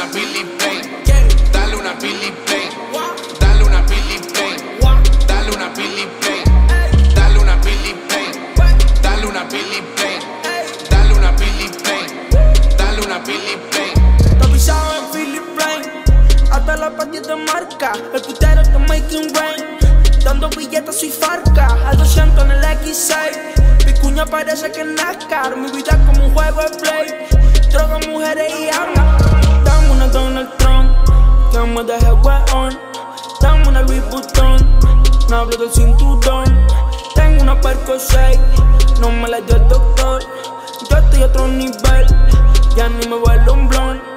una Billy Bang, dale una Billy Bang, dale una Billy Bang, dale una Billy Bang, dale una Billy Bang, dale una Billy Bang, dale una Billy Bang, dale una Billy Bang. Te avisaba en Billy Bang, hasta la patilla de marca, el putero está making rain, dando billetes soy farca, al 200 en el X6, mi cuña parece que es NASCAR, mi vida es como un juego de play, droga, mujeres y armas. Dame una Donald Trump, que me deje weón, dame una Louis Vuitton, no hablo del cinturón, tengo una Percocet, no me la dio el doctor, yo estoy a otro nivel, ya ni me vuelvo un blon.